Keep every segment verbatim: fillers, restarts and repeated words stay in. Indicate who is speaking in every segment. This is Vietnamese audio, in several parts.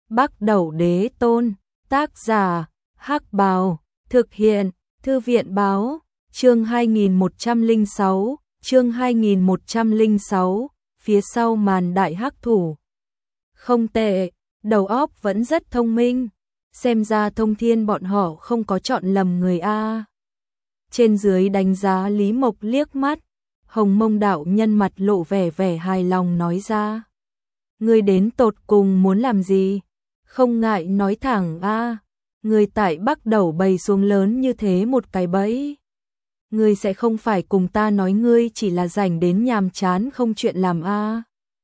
Speaker 1: Bắc Đẩu Đế Tôn, tác giả, Hắc Bào, thực hiện, Thư viện báo, chương hai nghìn một trăm lẻ sáu, chương hai nghìn một trăm lẻ sáu, phía sau màn đại hắc thủ. Không tệ, đầu óc vẫn rất thông minh, xem ra Thông Thiên bọn họ không có chọn lầm người a. Trên dưới đánh giá Lý Mộc liếc mắt, Hồng Mông đạo nhân mặt lộ vẻ vẻ hài lòng nói ra. Ngươi đến tột cùng muốn làm gì? Không ngại nói thẳng a. Ngươi tại Bắc Đẩu bày xuống lớn như thế một cái bẫy. Ngươi sẽ không phải cùng ta nói ngươi chỉ là rảnh đến nhàm chán không chuyện làm a.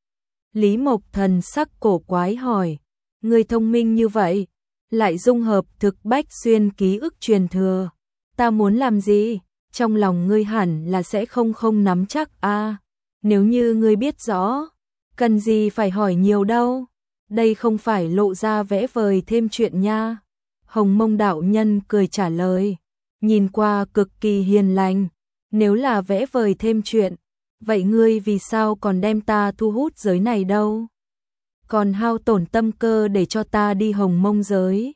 Speaker 1: Lý Mộc thần sắc cổ quái hỏi. Ngươi thông minh như vậy, lại dung hợp thực bách xuyên ký ức truyền thừa. Ta muốn làm gì? Trong lòng ngươi hẳn là sẽ không không nắm chắc a. Nếu như ngươi biết rõ, cần gì phải hỏi nhiều đâu. Đây không phải lộ ra vẽ vời thêm chuyện nha. Hồng Mông đạo nhân cười trả lời, nhìn qua cực kỳ hiền lành. Nếu là vẽ vời thêm chuyện, vậy ngươi vì sao còn đem ta thu hút giới này đâu? Còn hao tổn tâm cơ để cho ta đi Hồng Mông giới.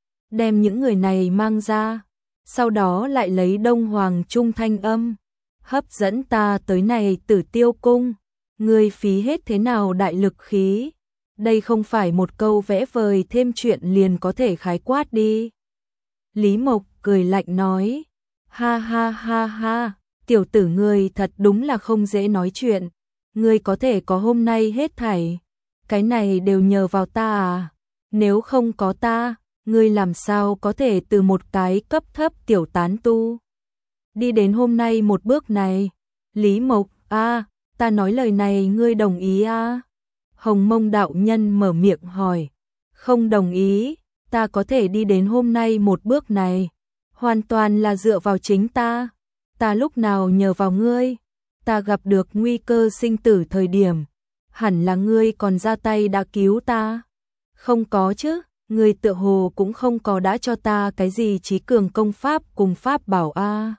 Speaker 1: Đem những người này mang ra, sau đó lại lấy Đông Hoàng Trung thanh âm, hấp dẫn ta tới này Tử Tiêu cung. Ngươi phí hết thế nào đại lực khí? Đây không phải một câu vẽ vời thêm chuyện liền có thể khái quát đi. Lý Mộc cười lạnh nói, ha ha ha ha, tiểu tử ngươi thật đúng là không dễ nói chuyện. Ngươi có thể có hôm nay hết thảy, cái này đều nhờ vào ta à? Nếu không có ta, ngươi làm sao có thể từ một cái cấp thấp tiểu tán tu đi đến hôm nay một bước này? Lý Mộc, a, ta nói lời này ngươi đồng ý a? Hồng Mông đạo nhân mở miệng hỏi. Không đồng ý, ta có thể đi đến hôm nay một bước này, hoàn toàn là dựa vào chính ta. Ta lúc nào nhờ vào ngươi? Ta gặp được nguy cơ sinh tử thời điểm, hẳn là ngươi còn ra tay đã cứu ta. Không có chứ, ngươi tựa hồ cũng không có đã cho ta cái gì trí cường công pháp cùng pháp bảo a.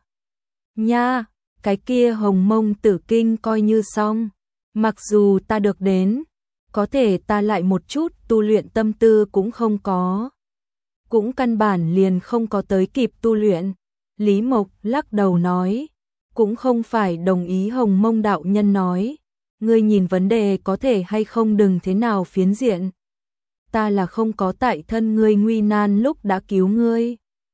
Speaker 1: Nha, cái kia Hồng Mông tử kinh coi như xong. Mặc dù ta được đến, có thể ta lại một chút tu luyện tâm tư cũng không có. Cũng căn bản liền không có tới kịp tu luyện. Lý Mộc lắc đầu nói, cũng không phải đồng ý Hồng Mông đạo nhân nói. Ngươi nhìn vấn đề có thể hay không đừng thế nào phiến diện. Ta là không có tại thân ngươi nguy nan lúc đã cứu ngươi.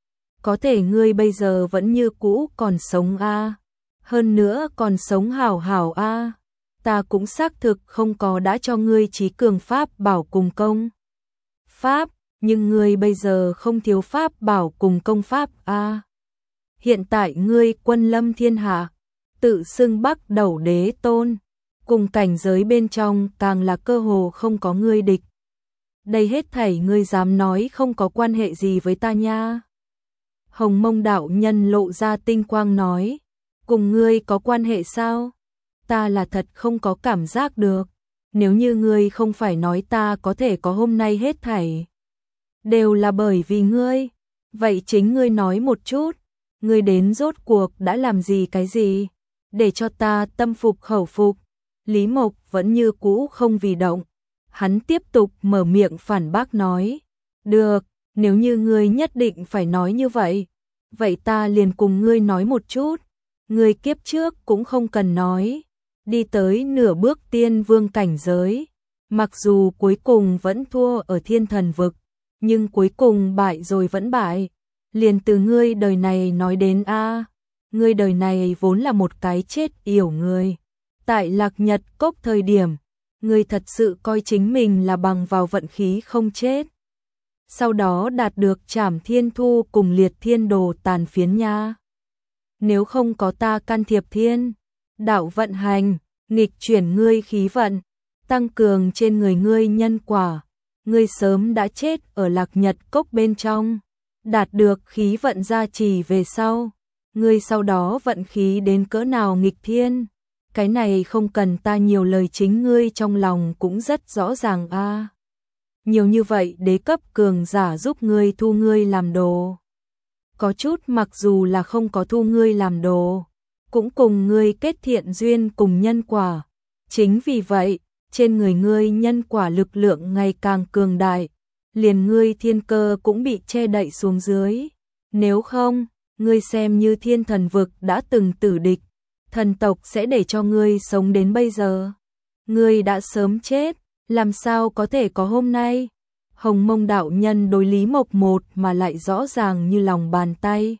Speaker 1: Có thể ngươi bây giờ vẫn như cũ còn sống a. Hơn nữa còn sống hảo hảo a. Ta cũng xác thực không có đã cho ngươi trí cường pháp bảo cùng công pháp, nhưng ngươi bây giờ không thiếu pháp bảo cùng công pháp a. Hiện tại ngươi quân lâm thiên hạ, tự xưng Bắc Đẩu Đế Tôn, cùng cảnh giới bên trong càng là cơ hồ không có ngươi địch. Đây hết thảy ngươi dám nói không có quan hệ gì với ta nha? Hồng Mông đạo nhân lộ ra tinh quang nói, cùng ngươi có quan hệ sao? Ta là thật không có cảm giác được. Nếu như ngươi không phải nói ta có thể có hôm nay hết thảy đều là bởi vì ngươi, vậy chính ngươi nói một chút, ngươi đến rốt cuộc đã làm gì cái gì để cho ta tâm phục khẩu phục? Lý Mộc vẫn như cũ không vì động, hắn tiếp tục mở miệng phản bác nói, được, nếu như ngươi nhất định phải nói như vậy, vậy ta liền cùng ngươi nói một chút. Ngươi kiếp trước cũng không cần nói, đi tới nửa bước tiên vương cảnh giới, mặc dù cuối cùng vẫn thua ở thiên thần vực, nhưng cuối cùng bại rồi vẫn bại. Liền từ ngươi đời này nói đến a, ngươi đời này vốn là một cái chết yểu người. Tại Lạc Nhật Cốc thời điểm, ngươi thật sự coi chính mình là bằng vào vận khí không chết. Sau đó đạt được Trảm Thiên Thu cùng Liệt Thiên Đồ tàn phiến nha. Nếu không có ta can thiệp thiên đạo vận hành, nghịch chuyển ngươi khí vận, tăng cường trên người ngươi nhân quả, ngươi sớm đã chết ở Lạc Nhật Cốc bên trong. Đạt được khí vận gia trì về sau, ngươi sau đó vận khí đến cỡ nào nghịch thiên, cái này không cần ta nhiều lời, chính ngươi trong lòng cũng rất rõ ràng a. Nhiều như vậy đế cấp cường giả giúp ngươi thu ngươi làm đồ. Có chút mặc dù là không có thu ngươi làm đồ, cũng cùng ngươi kết thiện duyên cùng nhân quả. Chính vì vậy, trên người ngươi nhân quả lực lượng ngày càng cường đại, liền ngươi thiên cơ cũng bị che đậy xuống dưới. Nếu không, ngươi xem như thiên thần vực đã từng tử địch, thần tộc sẽ để cho ngươi sống đến bây giờ. Ngươi đã sớm chết, làm sao có thể có hôm nay? Hồng Mông đạo nhân đối Lý Mộc một mà lại rõ ràng như lòng bàn tay.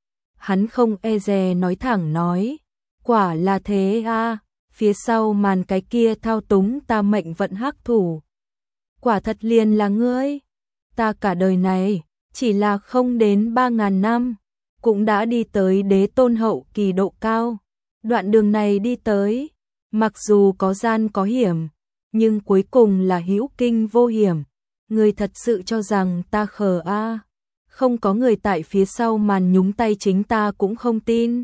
Speaker 1: Hắn không e dè nói thẳng nói, quả là thế a, phía sau màn cái kia thao túng ta mệnh vận hắc thủ. Quả thật liền là ngươi, ta cả đời này, chỉ là không đến ba ngàn năm, cũng đã đi tới đế tôn hậu kỳ độ cao. Đoạn đường này đi tới, mặc dù có gian có hiểm, nhưng cuối cùng là hữu kinh vô hiểm. Ngươi thật sự cho rằng ta khờ a? À? Không có người tại phía sau màn nhúng tay chính ta cũng không tin.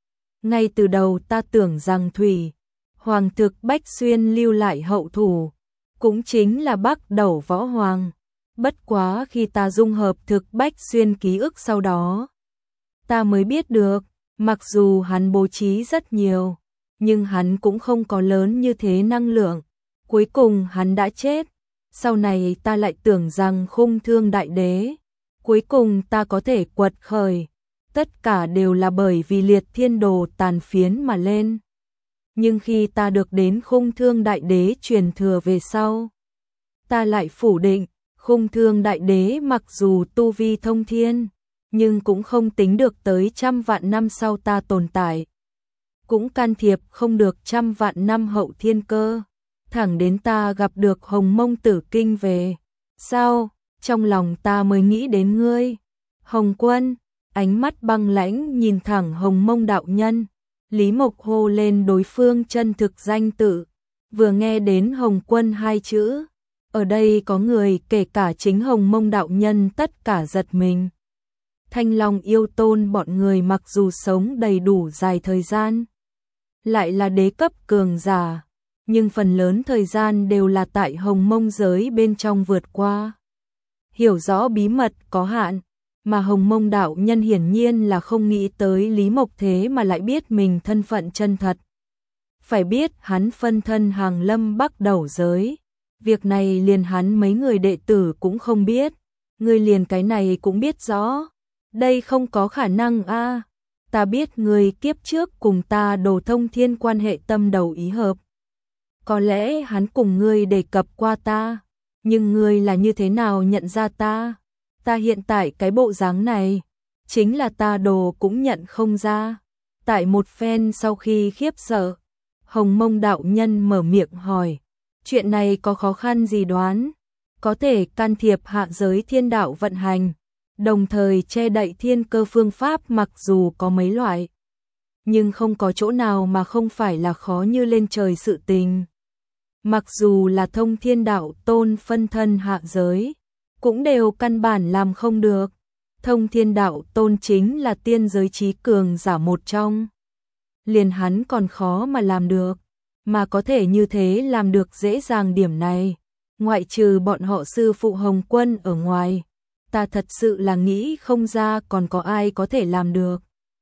Speaker 1: Ngay từ đầu ta tưởng rằng Thủy Hoàng thực Bách Xuyên lưu lại hậu thủ, cũng chính là Bắc Đẩu Võ Hoàng. Bất quá khi ta dung hợp thực Bách Xuyên ký ức sau đó, ta mới biết được, mặc dù hắn bố trí rất nhiều, nhưng hắn cũng không có lớn như thế năng lượng. Cuối cùng hắn đã chết. Sau này ta lại tưởng rằng Khung Thương Đại Đế, cuối cùng ta có thể quật khởi, tất cả đều là bởi vì liệt thiên đồ tàn phiến mà lên. Nhưng khi ta được đến Khung Thương Đại Đế truyền thừa về sau, ta lại phủ định, Khung Thương Đại Đế mặc dù tu vi thông thiên, nhưng cũng không tính được tới trăm vạn năm sau ta tồn tại, cũng can thiệp không được trăm vạn năm hậu thiên cơ. Thẳng đến ta gặp được Hồng Mông Tử Kinh về sau, trong lòng ta mới nghĩ đến ngươi. Hồng Quân, ánh mắt băng lãnh nhìn thẳng Hồng Mông đạo nhân. Lý Mộc hô lên đối phương chân thực danh tự, vừa nghe đến Hồng Quân hai chữ, ở đây có người kể cả chính Hồng Mông đạo nhân tất cả giật mình. Thanh Long yêu tôn bọn người mặc dù sống đầy đủ dài thời gian, lại là đế cấp cường giả, nhưng phần lớn thời gian đều là tại Hồng Mông giới bên trong vượt qua. Hiểu rõ bí mật có hạn, mà Hồng Mông đạo nhân hiển nhiên là không nghĩ tới Lý Mộc thế mà lại biết mình thân phận chân thật. Phải biết hắn phân thân hàng lâm Bắc Đẩu giới, việc này liền hắn mấy người đệ tử cũng không biết, ngươi liền cái này cũng biết rõ. Đây không có khả năng a. À. Ta biết người kiếp trước cùng ta Đồ Thông Thiên quan hệ tâm đầu ý hợp. Có lẽ hắn cùng ngươi đề cập qua ta, nhưng ngươi là như thế nào nhận ra ta? Ta hiện tại cái bộ dáng này, chính là ta Đồ cũng nhận không ra. Tại một phen sau khi khiếp sợ, Hồng Mông đạo nhân mở miệng hỏi, chuyện này có khó khăn gì đoán? Có thể can thiệp hạ giới thiên đạo vận hành, đồng thời che đậy thiên cơ phương pháp mặc dù có mấy loại, nhưng không có chỗ nào mà không phải là khó như lên trời sự tình. Mặc dù là thông thiên đạo tôn phân thân hạ giới, cũng đều căn bản làm không được. Thông thiên đạo tôn chính là tiên giới trí cường giả một trong. Liền hắn còn khó mà làm được, mà có thể như thế làm được dễ dàng điểm này. Ngoại trừ bọn họ sư phụ Hồng Quân ở ngoài, ta thật sự là nghĩ không ra còn có ai có thể làm được.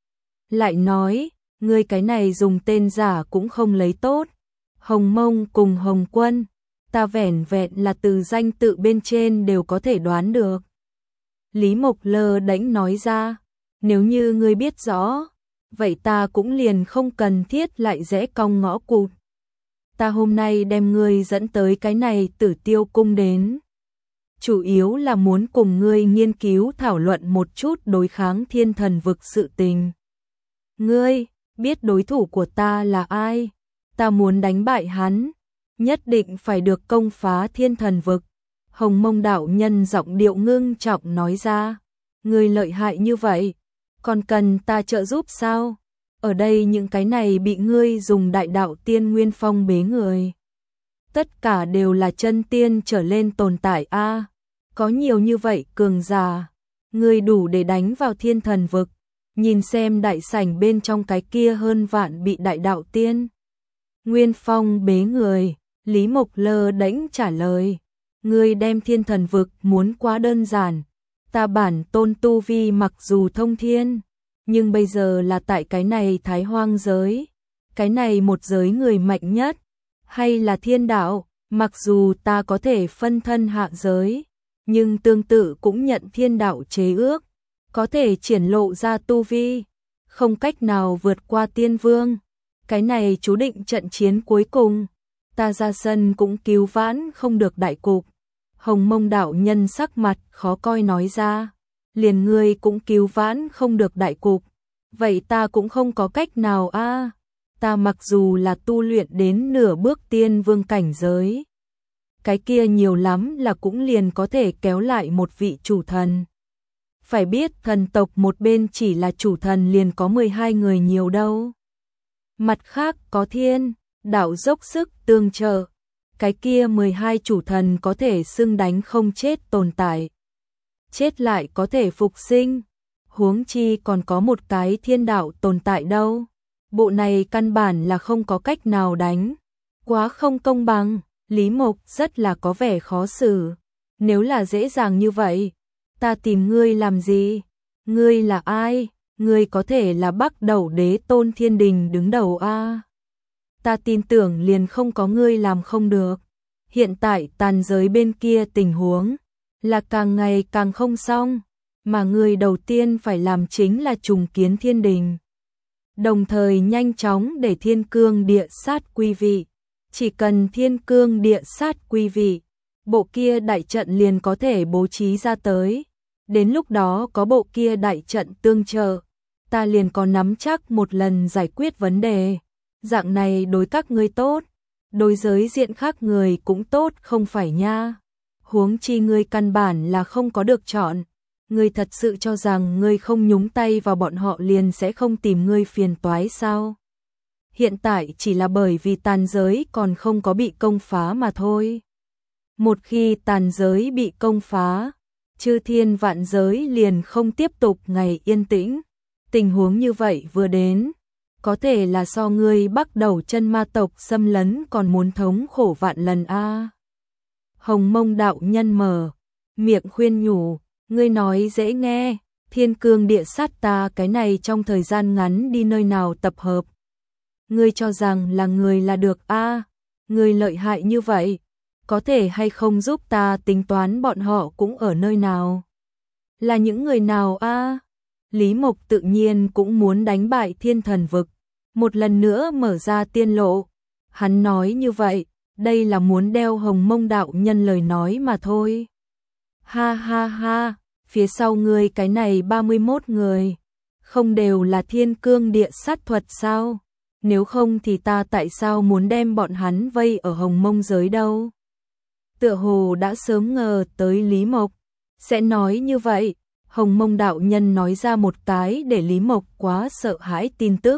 Speaker 1: Lại nói, ngươi cái này dùng tên giả cũng không lấy tốt. Hồng Mông cùng Hồng Quân, ta vẻn vẹn là từ danh tự bên trên đều có thể đoán được. Lý Mộc lơ đễnh nói ra, nếu như ngươi biết rõ, vậy ta cũng liền không cần thiết lại rẽ cong ngõ cụt. Ta hôm nay đem ngươi dẫn tới cái này Tử Tiêu cung đến, chủ yếu là muốn cùng ngươi nghiên cứu thảo luận một chút đối kháng thiên thần vực sự tình. Ngươi biết đối thủ của ta là ai? Ta muốn đánh bại hắn, nhất định phải được công phá thiên thần vực. Hồng Mông đạo nhân giọng điệu ngưng trọng nói ra, ngươi lợi hại như vậy, còn cần ta trợ giúp sao? Ở đây những cái này bị ngươi dùng đại đạo tiên nguyên phong bế người, tất cả đều là chân tiên trở lên tồn tại a. À, có nhiều như vậy cường giả, ngươi đủ để đánh vào thiên thần vực. Nhìn xem đại sảnh bên trong cái kia hơn vạn bị đại đạo tiên nguyên phong bế người, Lý Mộc lơ đễnh trả lời, ngươi đem thiên thần vực muốn quá đơn giản. Ta bản tôn tu vi mặc dù thông thiên, nhưng bây giờ là tại cái này Thái Hoang giới, cái này một giới người mạnh nhất, hay là thiên đạo, mặc dù ta có thể phân thân hạ giới, nhưng tương tự cũng nhận thiên đạo chế ước, có thể triển lộ ra tu vi, không cách nào vượt qua tiên vương. Cái này chú định trận chiến cuối cùng, ta ra sân cũng cứu vãn không được đại cục. Hồng Mông đạo nhân sắc mặt khó coi nói ra, liền ngươi cũng cứu vãn không được đại cục, vậy ta cũng không có cách nào a. À, ta mặc dù là tu luyện đến nửa bước tiên vương cảnh giới, cái kia nhiều lắm là cũng liền có thể kéo lại một vị chủ thần. Phải biết thần tộc một bên chỉ là chủ thần liền có mười hai người nhiều đâu. Mặt khác có thiên đạo dốc sức tương trợ, cái kia mười hai chủ thần có thể xưng đánh không chết tồn tại, chết lại có thể phục sinh, huống chi còn có một cái thiên đạo tồn tại đâu. Bộ này căn bản là không có cách nào đánh, quá không công bằng. Lý Mộc rất là có vẻ khó xử, nếu là dễ dàng như vậy, ta tìm ngươi làm gì? Ngươi là ai? Ngươi có thể là Bắc Đầu Đế Tôn Thiên Đình đứng đầu a. Ta tin tưởng liền không có ngươi làm không được. Hiện tại tàn giới bên kia tình huống là càng ngày càng không xong, mà người đầu tiên phải làm chính là trùng kiến thiên đình, đồng thời nhanh chóng để thiên cương địa sát quy vị. Chỉ cần thiên cương địa sát quy vị, bộ kia đại trận liền có thể bố trí ra tới. Đến lúc đó có bộ kia đại trận tương trợ, ta liền có nắm chắc một lần giải quyết vấn đề. Dạng này đối các ngươi tốt, đối giới diện khác người cũng tốt không phải nha. Huống chi ngươi căn bản là không có được chọn. Ngươi thật sự cho rằng ngươi không nhúng tay vào bọn họ liền sẽ không tìm ngươi phiền toái sao? Hiện tại chỉ là bởi vì tàn giới còn không có bị công phá mà thôi. Một khi tàn giới bị công phá, chư thiên vạn giới liền không tiếp tục ngày yên tĩnh. Tình huống như vậy vừa đến, có thể là so ngươi bắt đầu chân ma tộc xâm lấn còn muốn thống khổ vạn lần a. À. Hồng Mông đạo nhân mở miệng khuyên nhủ, ngươi nói dễ nghe, thiên cương địa sát ta cái này trong thời gian ngắn đi nơi nào tập hợp. Ngươi cho rằng là người là được a? À, ngươi lợi hại như vậy, có thể hay không giúp ta tính toán bọn họ cũng ở nơi nào? Là những người nào a? À? Lý Mộc tự nhiên cũng muốn đánh bại thiên thần vực, một lần nữa mở ra tiên lộ. Hắn nói như vậy, đây là muốn đeo Hồng Mông đạo nhân lời nói mà thôi. Ha ha ha, phía sau ngươi cái này ba mươi mốt người, không đều là thiên cương địa sát thuật sao? Nếu không thì ta tại sao muốn đem bọn hắn vây ở Hồng Mông giới đâu? Tựa hồ đã sớm ngờ tới Lý Mộc sẽ nói như vậy. Hồng Mông đạo nhân nói ra một cái để Lý Mộc quá sợ hãi tin tức.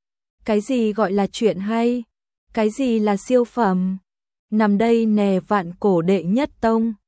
Speaker 1: Cái gì gọi là chuyện hay? Cái gì là siêu phẩm? Nằm đây nè vạn cổ đệ nhất tông,